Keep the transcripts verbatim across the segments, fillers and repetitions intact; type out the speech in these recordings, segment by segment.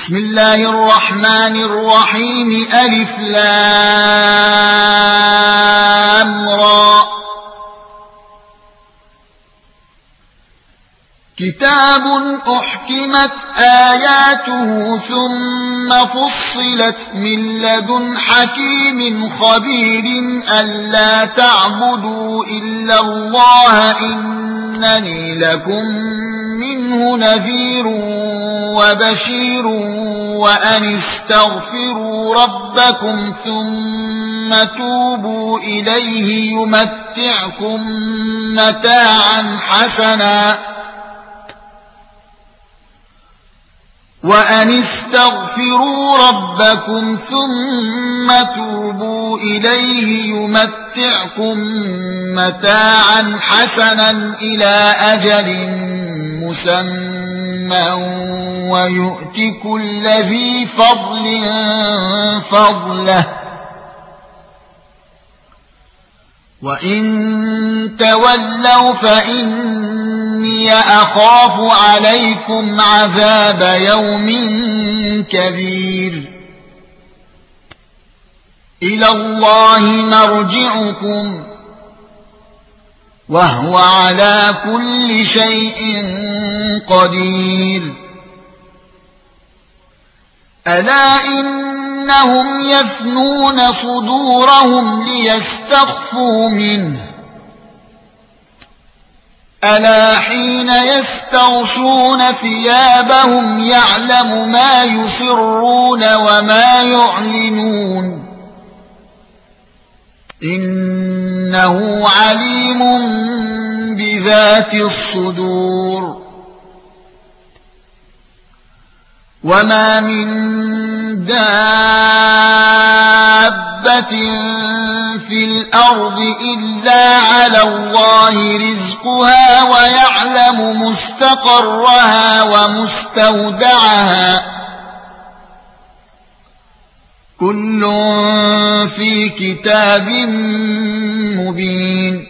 بسم الله الرحمن الرحيم ألف لام را كتاب أحكمت آياته ثم فصلت من لدن حكيم خبير ألا تعبدوا إلا الله إنني لكم منه نذير وبشير وأن استغفروا ربكم ثم توبوا إليه يمتعكم متاعا حسنا وأن استغفروا ربكم ثم توبوا إليه يمتعكم متاعا حسنا إلى أجل مسمى ويؤت كل ذي فضل فضله وإن تولوا فإني أخاف عليكم عذاب يوم كبير إلى الله مرجعكم وهو على كل شيء قدير ألا إنهم يثنون صدورهم ليستخفوا منه ألا حين يستغشون ثيابهم يعلم ما يسرون وما يعلنون إنه عليم بذات الصدور وما من دابة في الأرض إلا على الله رزقها ويعلم مستقرها ومستودعها كل في كتاب مبين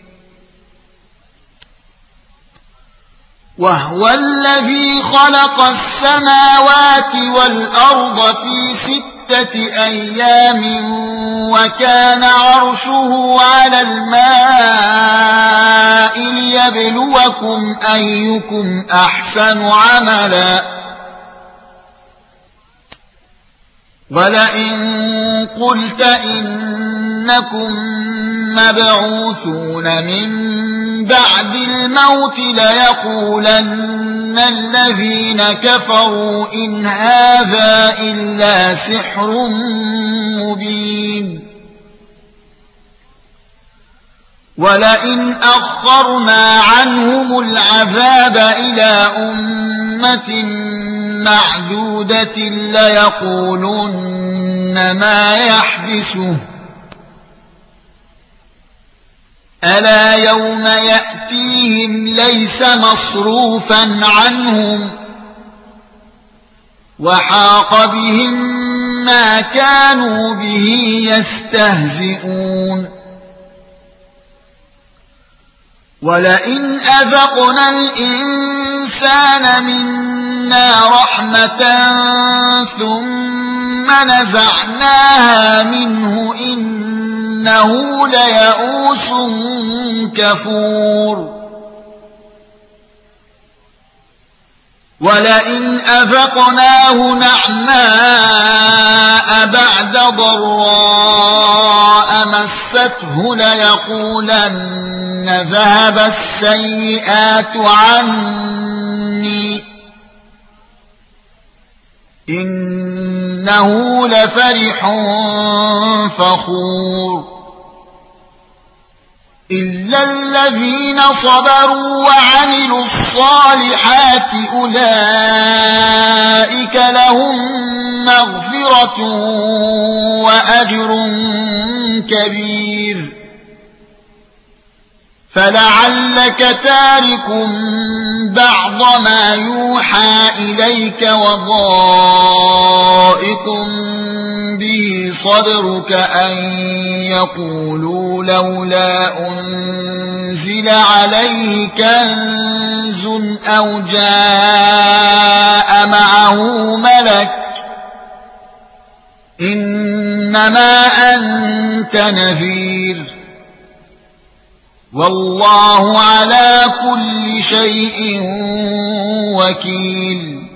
وهو الذي خلق السماوات والأرض في ستة أيام وكان عرشه على الماء ليبلوكم أيكم أحسن عملا ولئن قلت إنكم مبعوثون من بعد الموت ليقولن الذين كفروا إن هذا إلا سحر مبين ولئن أخرنا عنهم العذاب إلى أمة معدودة ليقولن ما يحبسه ألا يوم يأتيهم ليس مصروفا عنهم وحاق بهم ما كانوا به يستهزئون ولئن أذقنا الإنسان منا رحمة ثم نزعناها منه إنه ليئوس كفور ولئن أذقناه نعماء بعد ضراء مسته ليقولن ذهب السيئات عني إنه لفرح فخور إلا الذين صبروا وعملوا الصالحات أولئك لهم مغفرة وأجر كبير فلعلك تارك بعض ما يوحى إليك وضائق به صدرك أن يقولوا لولا أنزل عليه كنز أو جاء معه ملك إنما أنت نذير والله على كل شيء وكيل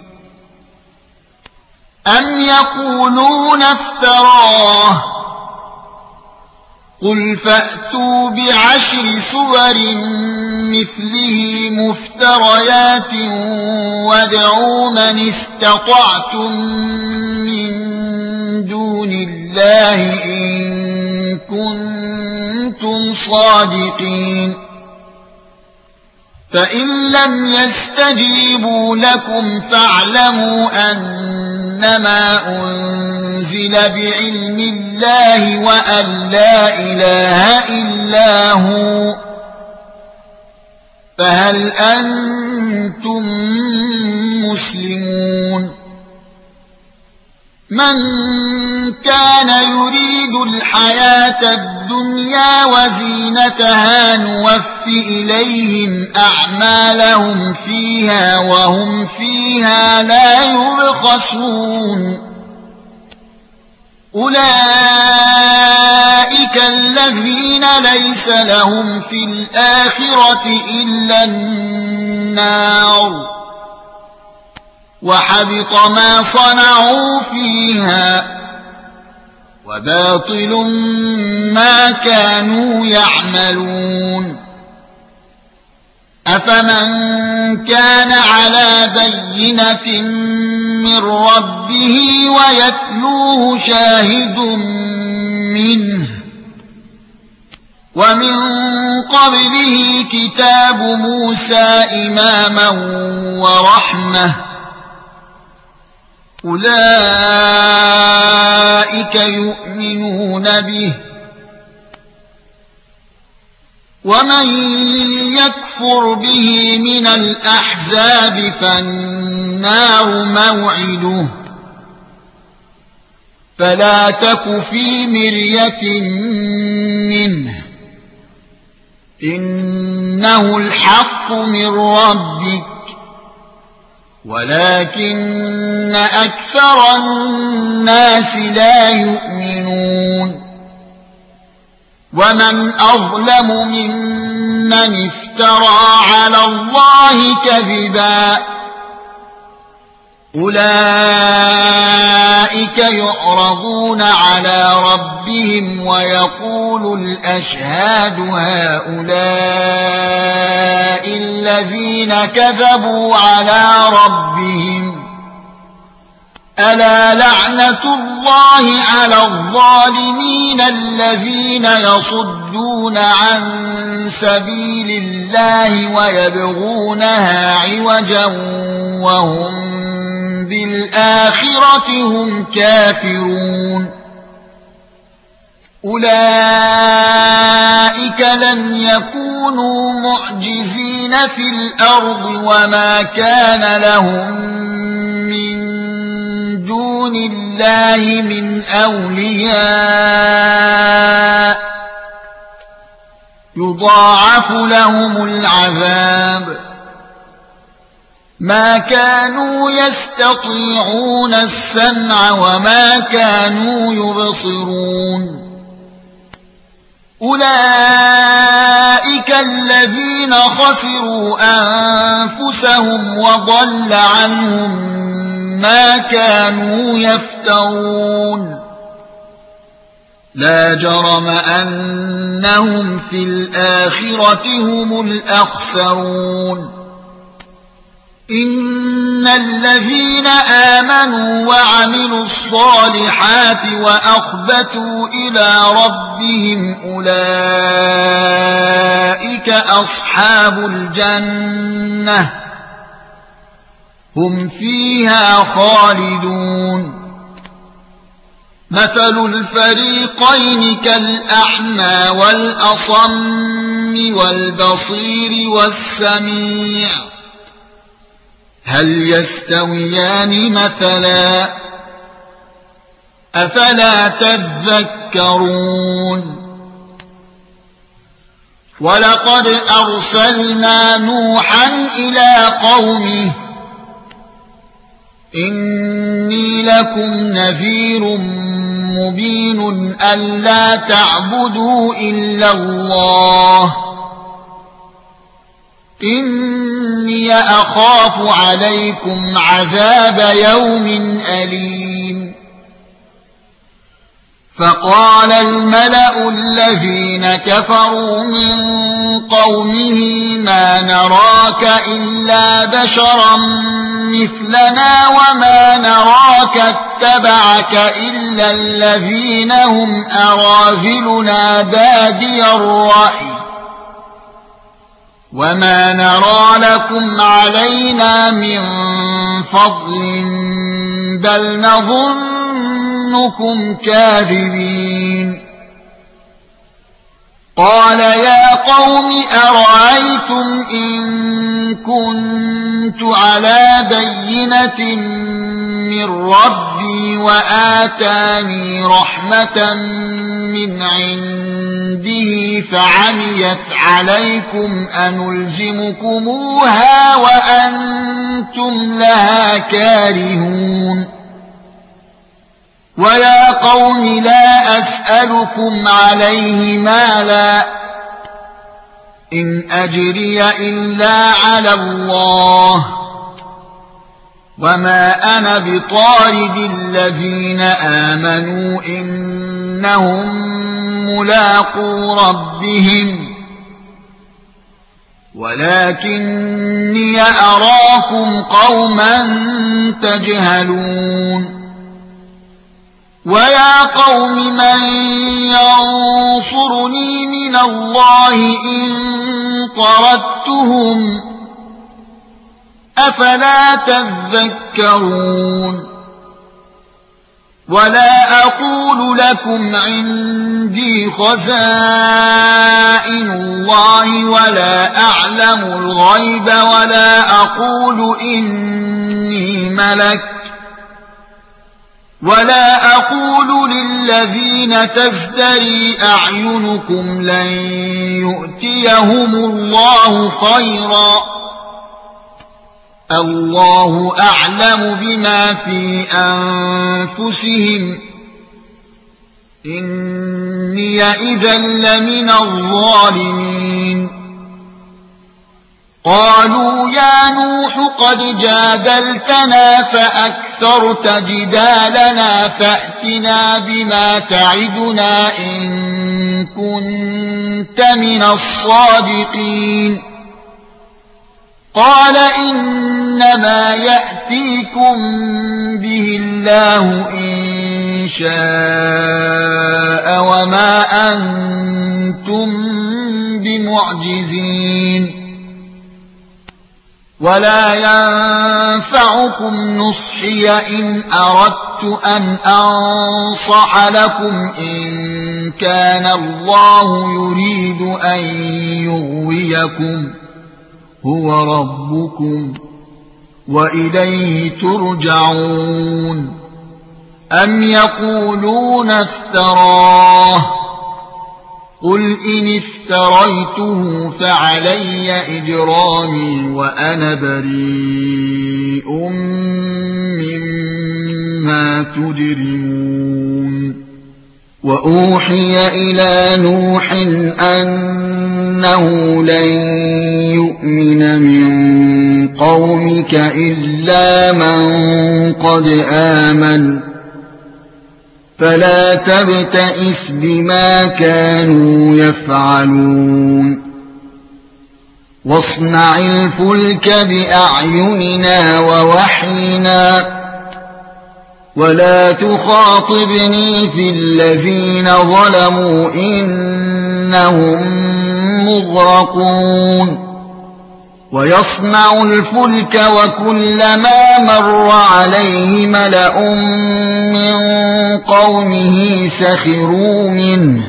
أم يقولون افتراه قل فأتوا بعشر سور مثله مفتريات وادعوا من استطعتم من دون الله إن كنتم صادقين فإن لم يستجيبوا لكم فاعلموا أنما أنزل بعلم الله وأن لا إله إلا هو فهل أنتم مسلمون من كان يريد الحياة الدنيا وزينتها نوف إليهم أعمالهم فيها وهم فيها لا يبخسون أولئك الذين ليس لهم في الآخرة إلا النار وحبط ما صنعوا فيها وباطل ما كانوا يعملون أفمن كان على بينة من ربه ويتلوه شاهد منه ومن قبله كتاب موسى إماما ورحمة أولئك يؤمنون به ومن يكفر به من الأحزاب فالنار موعده فلا تك في مرية منه إنه الحق من ربك ولكن أكثر الناس لا يؤمنون ومن أظلم ممن افترى على الله كذبا أولئك يعرضون على ربهم ويقول الأشهاد هؤلاء الذين كذبوا على ربهم ألا لعنة الله على الظالمين الذين يصدون عن سبيل الله ويبغونها عوجا وهم بالآخرة هم كافرون أولئك لم يكونوا معجزين في الأرض وما كان لهم من دون الله من أولياء يضاعف لهم العذاب ما كانوا يستطيعون السمع وما كانوا يبصرون أولئك الذين خسروا أنفسهم وضل عنهم ما كانوا يفترون لا جرم أنهم في الآخرة هم الأخسرون إن الذين آمنوا وعملوا الصالحات وأخبتوا إلى ربهم أولئك أصحاب الجنة هم فيها خالدون مثل الفريقين كالأعمى والأصم والبصير والسميع هل يستويان مثلا أفلا تذكرون ولقد أرسلنا نوحا إلى قومه إني لكم نذير مبين ألا تعبدوا إلا الله إني أخاف عليكم عذاب يوم أليم فقال الملأ الذين كفروا من قومه ما نراك إلا بشرا مثلنا وما نراك اتبعك إلا الذين هم أراذلنا بادي الرأي وما نرى لكم علينا من فضل بل نظنكم كاذبين قال يا قوم أرأيتم إن كنت على بينة من ربي وآتاني رحمة من عنده فعميت عليكم أنلزمكموها وأنتم لها كارهون ويا قوم لا أسألكم عليه مالا إن أجري إلا على الله وما أنا بطارد الذين آمنوا إنهم ملاقو ربهم ولكني أراكم قوما تجهلون ويا قوم من ينصرني من الله إن طردتهم أفلا تذكرون ولا أقول لكم عندي خزائن الله ولا أعلم الغيب ولا أقول إني ملك ولا أقول للذين تزدري أعينكم لن يؤتيهم الله خيرا الله أعلم بما في أنفسهم إني إذا لمن الظالمين قالوا يا نوح قد جادلتنا فأكثرت جدالنا فأتنا بما تعدنا إن كنت من الصادقين قال إنما يأتيكم به الله إن شاء وما أنتم بمعجزين ولا ينفعكم نصحي إن أردت أن أنصح لكم إن كان الله يريد أن يغويكم هو ربكم وإليه ترجعون أم يقولون افتراه قل إن افتريته فعلي إجرامي وأنا بريء مما تجرمون وأوحي إلى نوح أنه لن يؤمن من قومك إلا من قد آمن فلا تبتئس بما كانوا يفعلون واصنع الفلك بأعيننا ووحينا ولا تخاطبني في الذين ظلموا إنهم مغرقون ويصنع الفلك وكلما مر عليه ملأ من قومه سخروا منه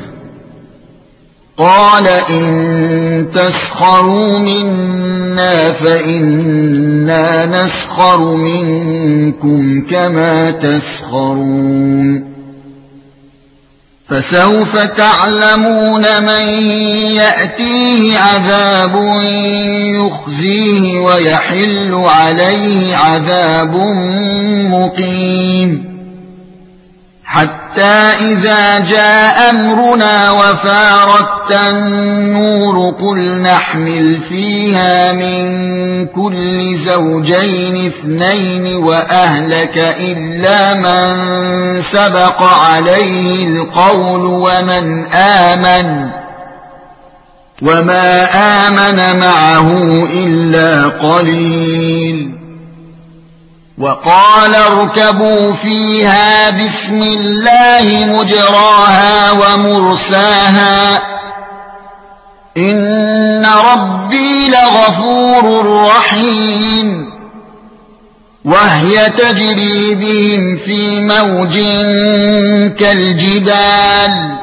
قال إن تسخروا منا فإنا نسخر منكم كما تسخرون فسوف تعلمون من يأتيه عذاب يخزيه ويحل عليه عذاب مقيم حتى حتى إذا جاء أمرنا وفارت النور قل نحمل فيها من كل زوجين اثنين وأهلك إلا من سبق عليه القول ومن آمن وما آمن معه إلا قليل وقال اركبوا فيها بسم الله مجراها ومرساها إن ربي لغفور رحيم وهي تجري بهم في موج كالجبال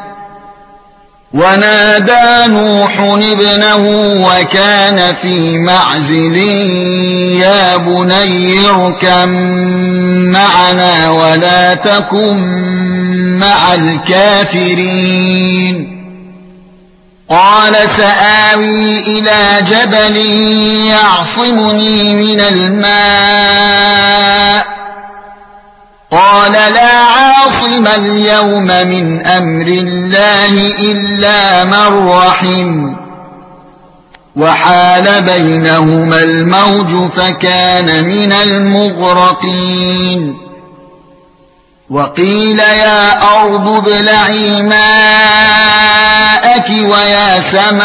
ونادى نوح ابنه وكان في معزل يا بني اركب معنا ولا تكن مع الكافرين قال سآوي إلى جبل يعصمني من الماء قال لا عاصم اليوم من أمر الله إلا من رحم وحال بينهما الموج فكان من المغرقين وقيل يا أرض ابلعي ماءك ويا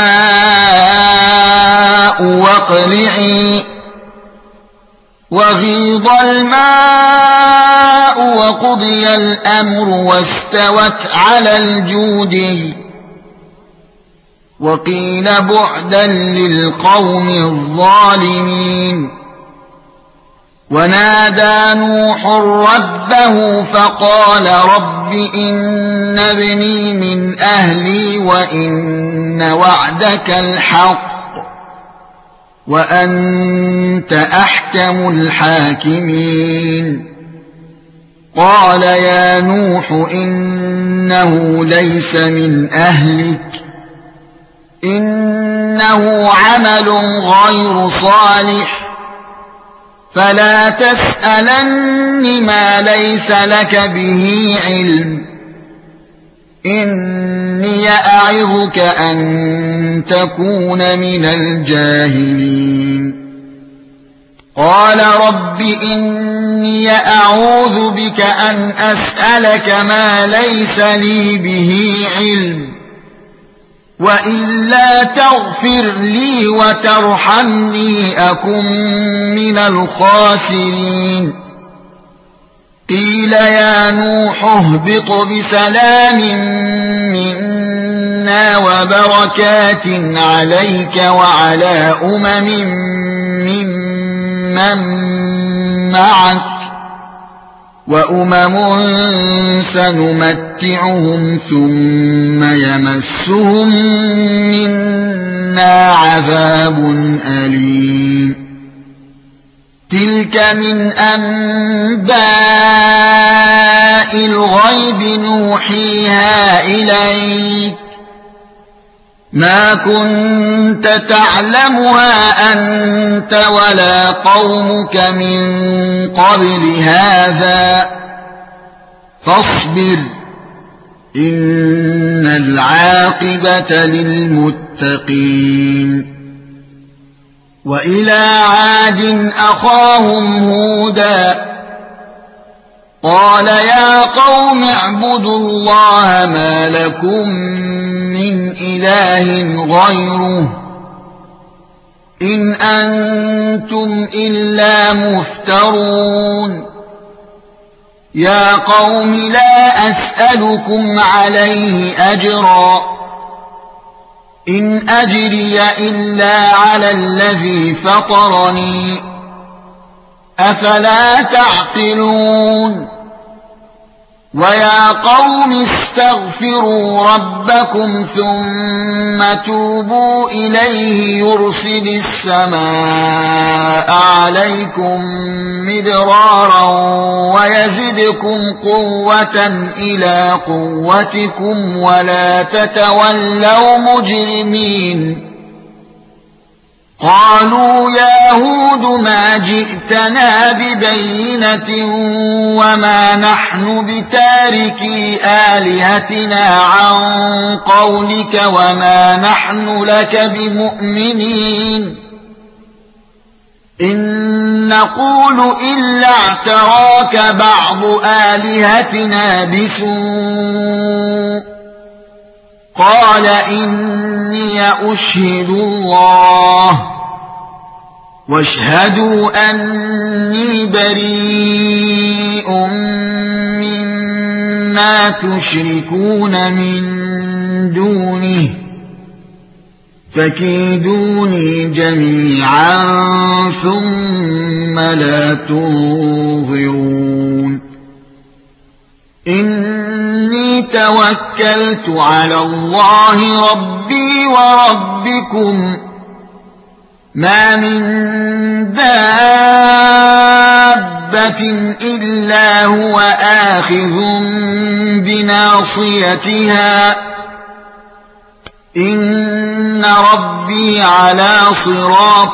سماء واقلعي وغيض الماء وقضي الأمر واستوت على الجودي وقيل بعدا للقوم الظالمين ونادى نوح ربه فقال رب إن ابني من أهلي وإن وعدك الحق وأنت أحكم الحاكمين قال يا نوح إنه ليس من أهلك إنه عمل غير صالح فلا تسألن ما ليس لك به علم إني أعظك أن تكون من الجاهلين قال رب إني أعوذ بك أن أسألك ما ليس لي به علم وإلا تغفر لي وترحمني أكن من الخاسرين قيل يا نوح اهبط بسلام منا وبركات عليك وعلى أمم ممن معك وأمم سنمتعهم ثم يمسهم منا عذاب أليم تلك من أنباء الغيب نوحيها إليك ما كنت تعلمها أنت ولا قومك من قبل هذا فاصبر إن العاقبة للمتقين وإلى عاد أخاهم هودا قال يا قوم اعبدوا الله ما لكم من إله غيره إن أنتم إلا مفترون يا قوم لا أسألكم عليه أجرا إن أجري إلا على الذي فطرني أفلا تعقلون ويا قوم استغفروا ربكم ثم توبوا إليه يرسل السماء عليكم مدرارا ويزدكم قوة إلى قوتكم ولا تتولوا مجرمين قالوا يا هود ما جئتنا ببينة وما نحن بتاركي آلهتنا عن قولك وما نحن لك بمؤمنين إن نقول إلا اعتراك بعض آلهتنا بسوء قال إني أشهد الله واشهدوا أني بريء مما تشركون من دونه فكيدوني جميعا ثم لا تنظرون إني توكلت على الله ربي وربكم ما من دابة إلا هو آخذ بناصيتها إن ربي على صراط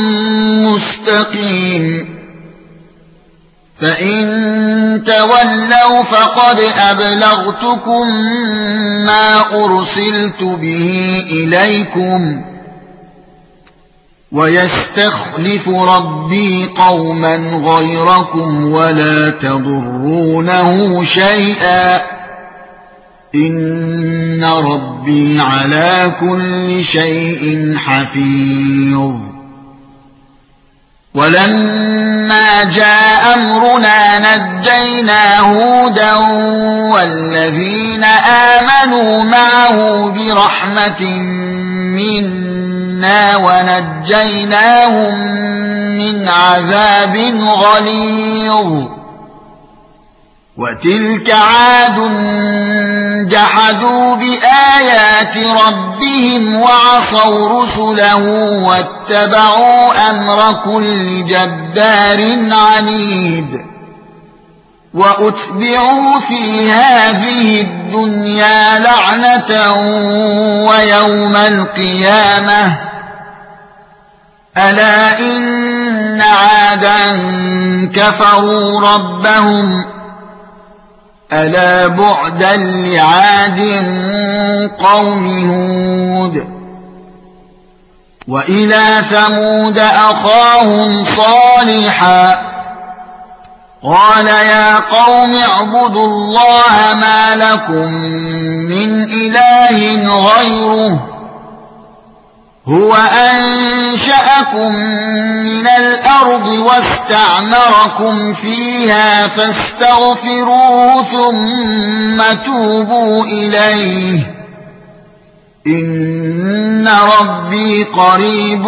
مستقيم فإن تولوا فقد أبلغتكم ما أرسلت به إليكم ويستخلف ربي قوما غيركم ولا تضرونه شيئا إن ربي على كل شيء حفيظ ولما جاء أمرنا نجينا هودا والذين آمنوا معه برحمة منا ونجيناهم من عذاب غليظ وتلك عاد جحدوا بآيات ربهم وعصوا رسله واتبعوا أمر كل جبار عنيد وأتبعوا في هذه الدنيا لعنة ويوم القيامة ألا إن عادا كفروا ربهم ألا بعدا لعاد قوم هود وإلى ثمود أخاهم صالحا قال يا قوم اعبدوا الله ما لكم من إله غيره هو أنشأكم من الأرض واستعمركم فيها فاستغفروه ثم توبوا إليه إن ربي قريب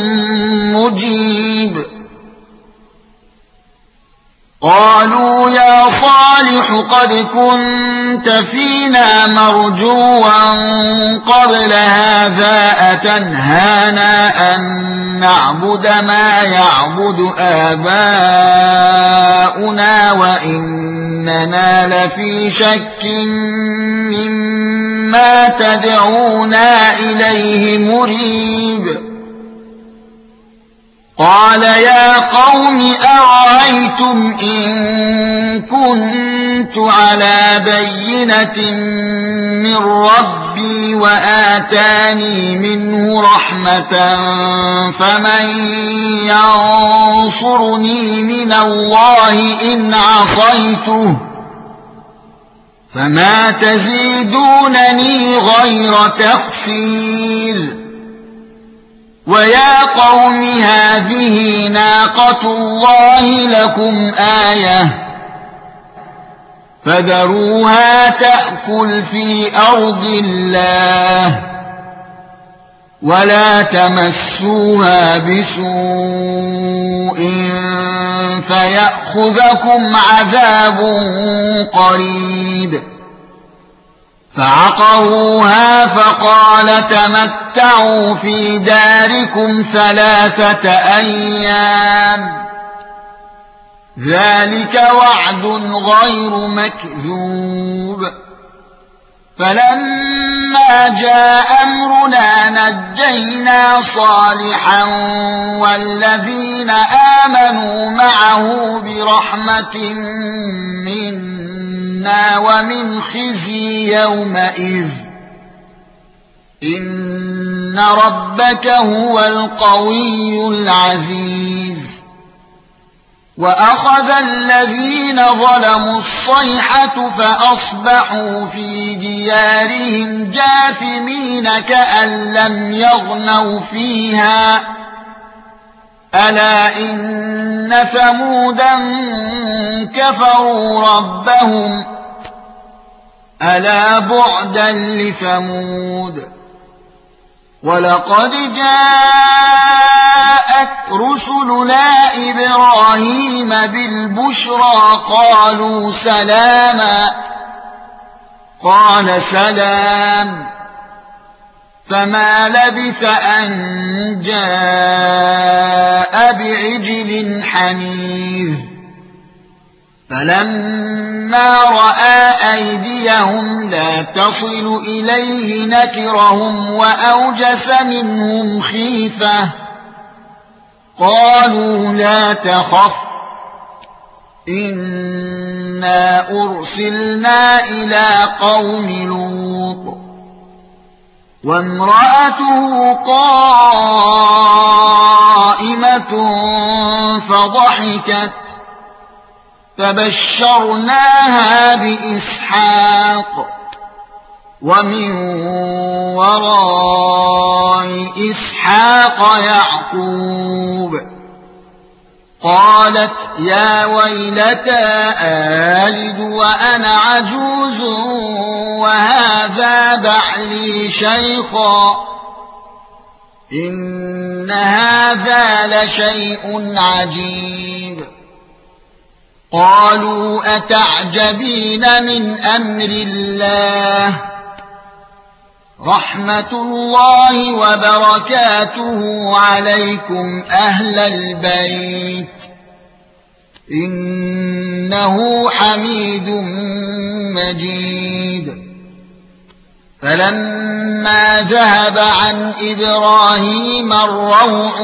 مجيب قالوا يا صالح قد كنت فينا مرجوا قبل هذا أتنهانا أن نعبد ما يعبد آباؤنا وإننا لفي شك مما تدعونا إليه مريب قال يا قوم أرأيتم إن كنت على بينة من ربي وآتاني منه رحمة فمن ينصرني من الله إن عصيته فما تزيدونني غير تخسير ويا قوم هذه ناقة الله لكم آية فذروها تأكل في أرض الله ولا تمسوها بسوء فيأخذكم عذاب قريب فعقروها فقال تمتعوا في داركم ثلاثة أيام ذلك وعد غير مكذوب فلما فلما جاء أمرنا نجينا صالحا والذين آمنوا معه برحمة منا ومن خزي يومئذ إن ربك هو القوي العزيز وأخذ الذين ظلموا الصيحة فأصبحوا في ديارهم جاثمين كأن لم يغنوا فيها ألا إن ثمودا كفروا ربهم ألا بعدا لثمود ولقد جاءت رسلنا إبراهيم بالبشرى قالوا سلاما قال سلام فما لبث أن جاء بعجل حنيذ فلما رأى أيديهم لا تصل إليه نكرهم وأوجس منهم خيفة قالوا لا تخف إنا أرسلنا إلى قوم لوط وامرأته قائمة فضحكت فبشرناها بإسحاق ومن وراء إسحاق يعقوب قالت يا ويلتى آلد وأنا عجوز وهذا بعلي شيخا إن هذا لشيء عجيب قالوا أتعجبين من أمر الله رحمة الله وبركاته عليكم أهل البيت إنه حميد مجيد فلما ذهب عن إبراهيم الروع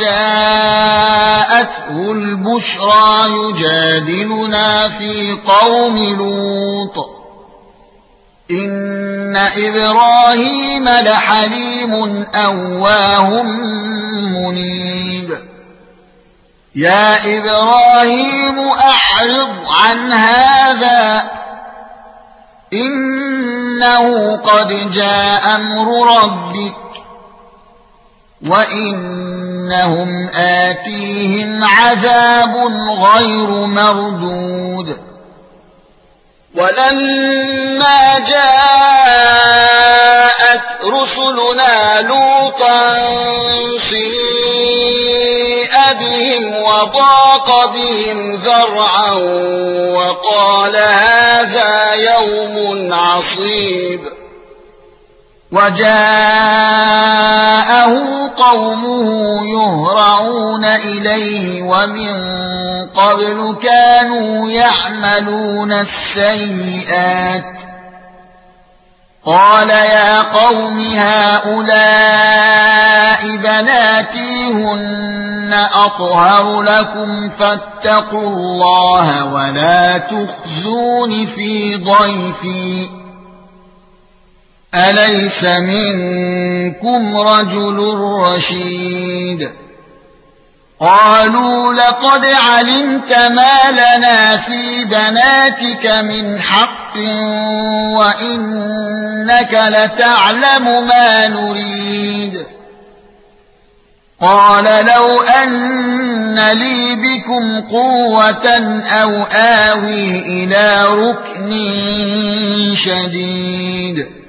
وجاءته البشرى يجادلنا في قوم لوط إن إبراهيم لحليم أواه منيب يا إبراهيم أعرض عن هذا إنه قد جاء أمر ربك وإنهم آتيهم عذاب غير مردود ولما جاءت رسلنا لوطا سيء بهم وضاق بهم ذرعا وقال هذا يوم عصيب وجاءه قومه يهرعون إليه ومن قبل كانوا يعملون السيئات قال يا قوم هؤلاء بناتي هن أطهر لكم فاتقوا الله ولا تخزون في ضيفي أليس منكم رجل رشيد قالوا لقد علمت ما لنا في بناتك من حق وإنك لتعلم ما نريد قال لو أن لي بكم قوة أو آوي إلى ركن شديد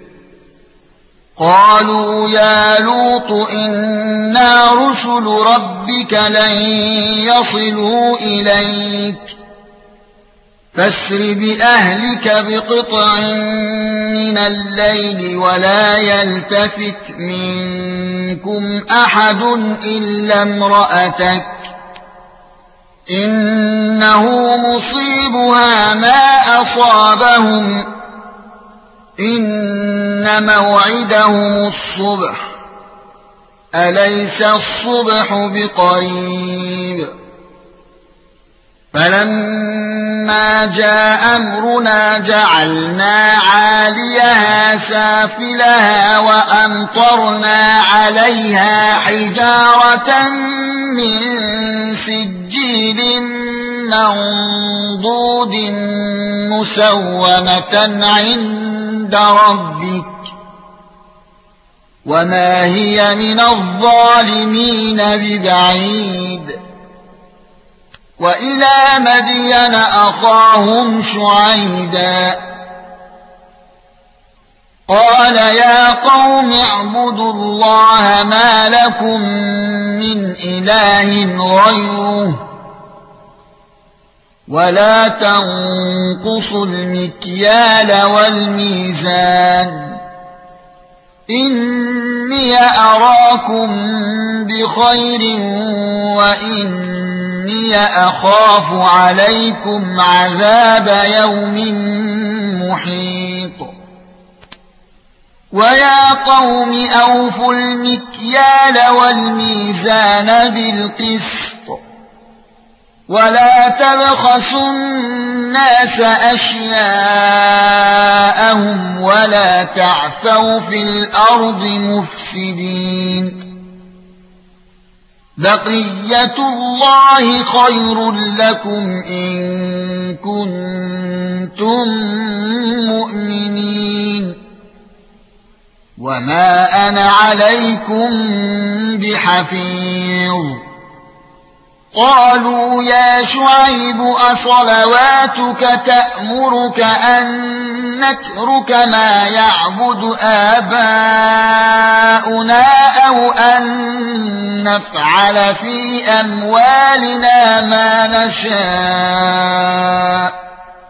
قالوا يا لوط إنا رسل ربك لن يصلوا إليك فاسر بأهلك بقطع من الليل ولا يلتفت منكم أحد إلا امرأتك إنه مصيبها ما أصابهم إن موعدهم الصبح أليس الصبح بقريب فلما جاء أمرنا جعلنا عاليها سافلها وأمطرنا عليها حجارة من سجيل منضود مسومة عند ربك وما هي من الظالمين ببعيد وإلى مدين أخاهم شعيبا قال يا قوم اعبدوا الله ما لكم من إله غيره ولا تنقصوا المكيال والميزان إني أراكم بخير وإني أخاف عليكم عذاب يوم محيط ويا قوم أوفوا المكيال والميزان بالقسط ولا تبخسوا الناس أشياءهم ولا تعثوا في الأرض مفسدين بقية الله خير لكم إن كنتم مؤمنين وما أنا عليكم بحفيظ قالوا يا شعيب أصلواتك تأمرك أن نترك ما يعبد آباؤنا أو أن نفعل في أموالنا ما نشاء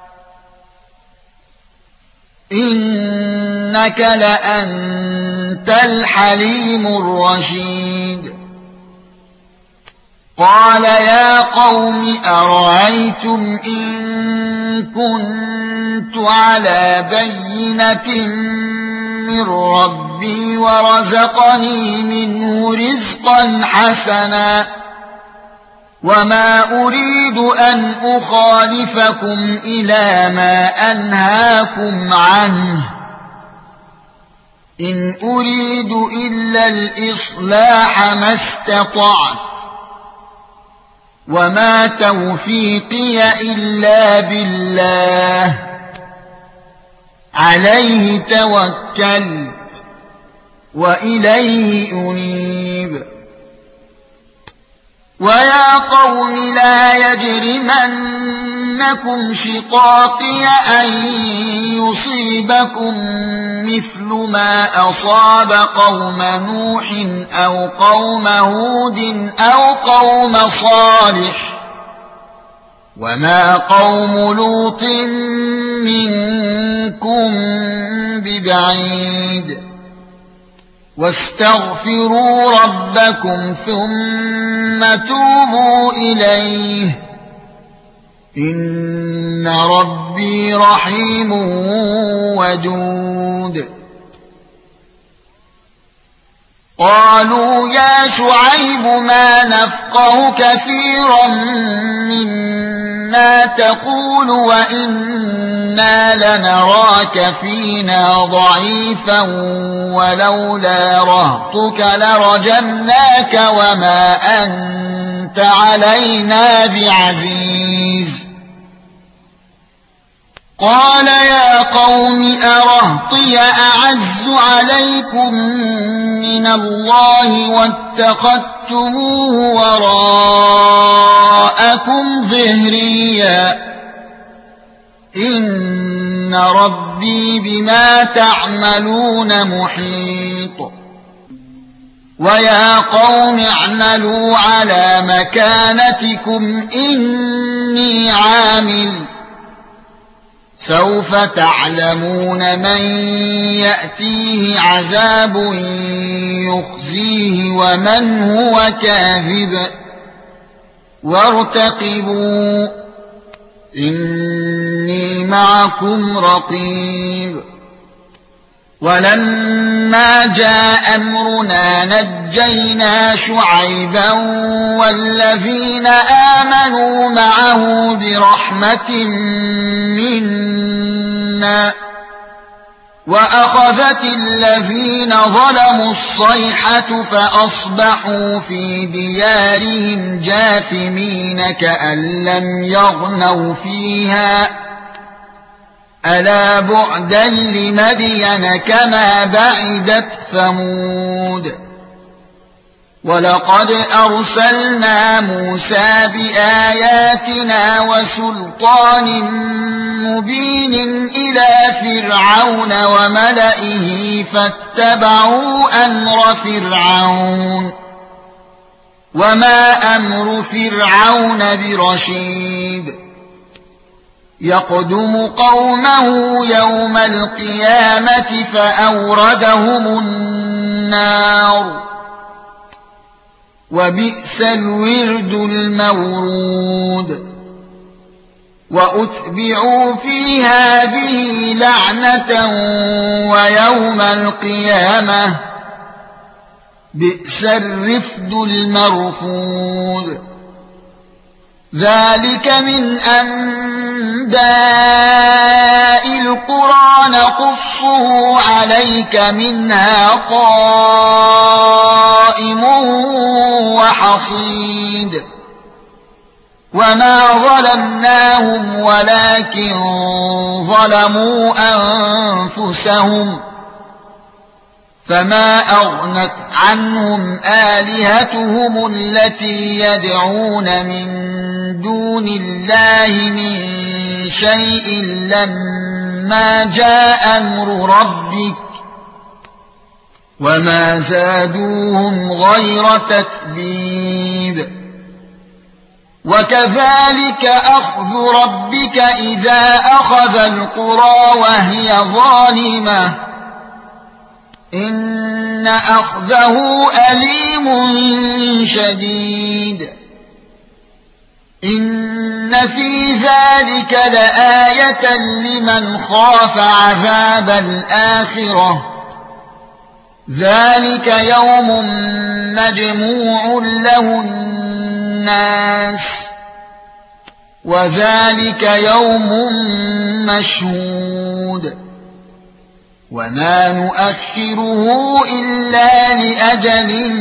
إنك لأنت الحليم الرشيد قال يا قوم أرأيتم إن كنت على بينة من ربي ورزقني منه رزقا حسنا وما أريد أن أخالفكم إلى ما أنهاكم عنه إن أريد إلا الإصلاح ما استطعت وما توفيقي إلا بالله عليه توكلت وإليه أنيب ويا قوم لا يجرمنكم شقاقي أن يصيبكم مثل ما أصاب قوم نوح أو قوم هود أو قوم صالح وما قوم لوط منكم ببعيد واستغفروا ربكم ثم توبوا إليه إن ربي رحيم ودود قالوا يا شعيب ما نفقه كثيرا مما تقول وإنا لنراك فينا ضعيفا ولولا رهطك لرجمناك وما أنت علينا بعزيز قال يا قوم أرهطي أعز عليكم من الله واتخذتموه وراءكم ظهريا إن ربي بما تعملون محيط ويا قوم اعملوا على مكانتكم إني عامل سوف تعلمون من يأتيه عذاب يخزيه ومن هو كاذب وارتقبوا إني معكم رقيب ولما جاء أمرنا نجينا شعيبا والذين آمنوا معه برحمة منا وأخذت الذين ظلموا الصيحة فأصبحوا في ديارهم جاثمين كأن لم يغنوا فيها ألا بعدا لمدين كما بعدت ثمود ولقد أرسلنا موسى بآياتنا وسلطان مبين إلى فرعون وملئه فاتبعوا أمر فرعون وما أمر فرعون برشيد يقدم قومه يوم القيامة فأوردهم النار وبئس الورد المورود وأتبعوا في هذه لعنة ويوم القيامة بئس الرفد المرفود ذلك من أنباء القرى نقصه عليك منها قائم وحصيد وما ظلمناهم ولكن ظلموا أنفسهم فما أغنت عنهم آلهتهم التي يدعون من دون الله من شيء لما جاء أمر ربك وما زادوهم غير تتبيب وكذلك أخذ ربك إذا أخذ القرى وهي ظالمة إن أخذه أليم شديد إن في ذلك لآية لمن خاف عذاب الآخرة ذلك يوم مجموع له الناس وذلك يوم مشهود وما نؤخره إلا لأجل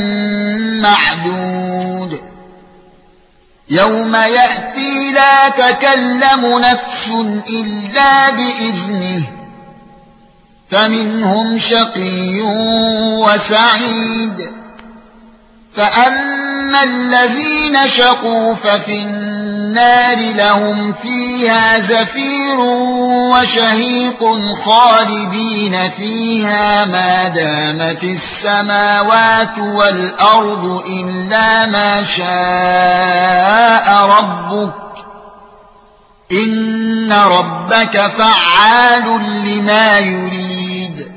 معدود يوم يأتي لا تكلم نفس إلا بإذنه فمنهم شقي وسعيد فأما الذين شقوا ففي النار لهم فيها زفير وشهيق خالدين فيها ما دامت السماوات والأرض إلا ما شاء ربك إن ربك فعال لما يريد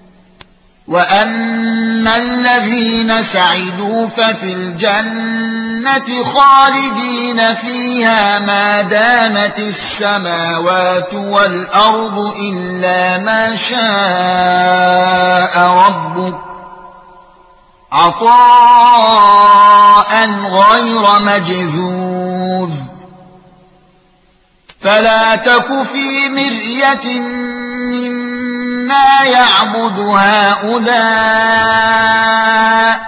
وأما الذين سعدوا ففي الجنة خالدين فيها ما دامت السماوات والأرض إلا ما شاء ربك عطاء غير مجذوذ فلا تك في مرية مما يعبد هؤلاء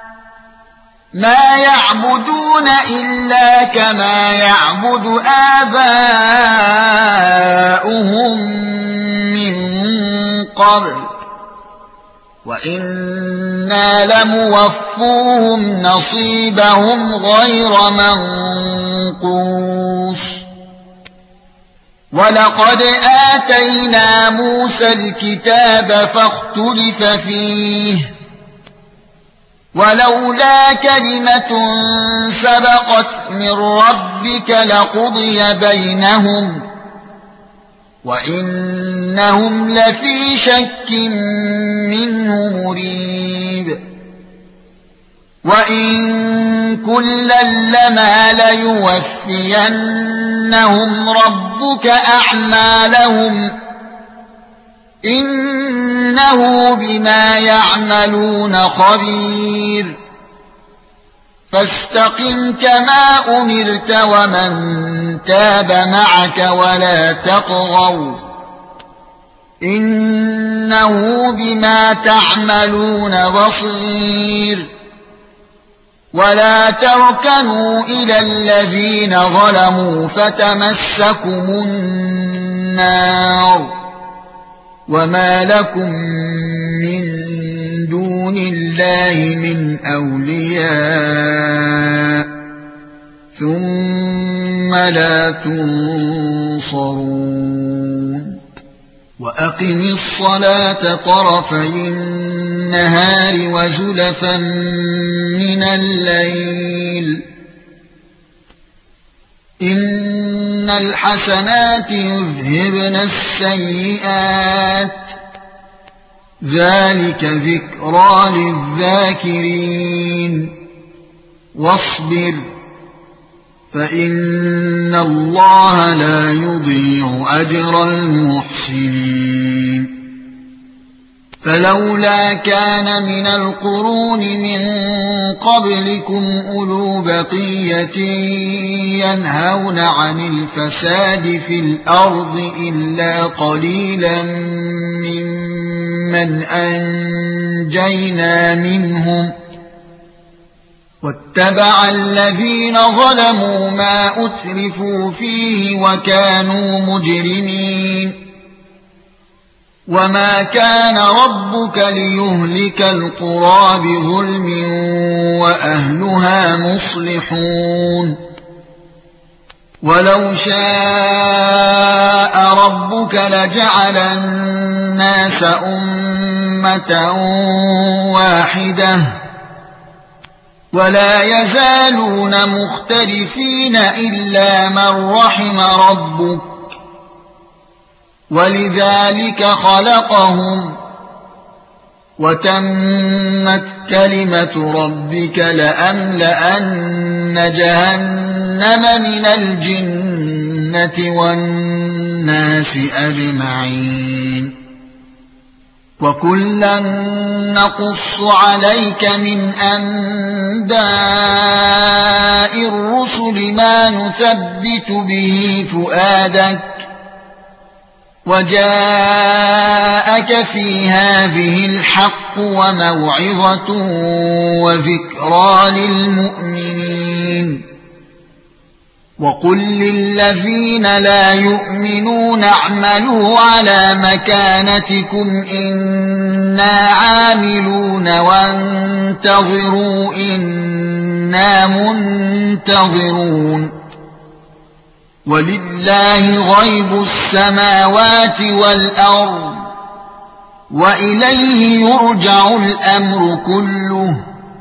ما يعبدون إلا كما يعبد آباؤهم من قبل وإنا لموفوهم نصيبهم غير منقوص ولقد آتينا موسى الكتاب فاختلف فيه ولولا كلمة سبقت من ربك لقضي بينهم وإنهم لفي شك منه مريب وإن كلا لما ليوفينهم ربك أعمالهم إنه بما يعملون خبير فاستقم كما أمرت ومن تاب معك ولا تطغوا إنه بما تعملون بصير ولا تركنوا إلى الذين ظلموا فتمسكم النار وما لكم من دون الله من أولياء ثم لا تنصرون وأقم الصلاة طرفي النهار وزلفا من الليل إن الحسنات يذهبن السيئات ذلك ذكرى للذاكرين واصبر فإن الله لا يضيع أجر المحسنين فلولا كان من القرون من قبلكم أولو بقية ينهون عن الفساد في الأرض إلا قليلا ممن أنجينا منهم واتبع الذين ظلموا ما أترفوا فيه وكانوا مجرمين وما كان ربك ليهلك القرى بظلم وأهلها مصلحون ولو شاء ربك لجعل الناس أمة واحدة ولا يزالون مختلفين إلا من رحم ربك ولذلك خلقهم وتمت كلمة ربك لأملأن جهنم من الجنة والناس أجمعين وكلا نقص عليك من أنباء الرسل ما نثبت به فؤادك وجاءك في هذه الحق وموعظة وذكرى للمؤمنين وقل للذين لا يؤمنون اعملوا على مكانتكم إنا عاملون وانتظروا إنا منتظرون ولله غيب السماوات والأرض وإليه يرجع الأمر كله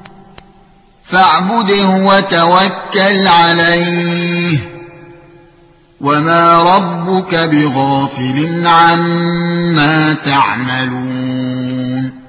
فاعبده وتوكل عليه وما ربك بغافل عما تعملون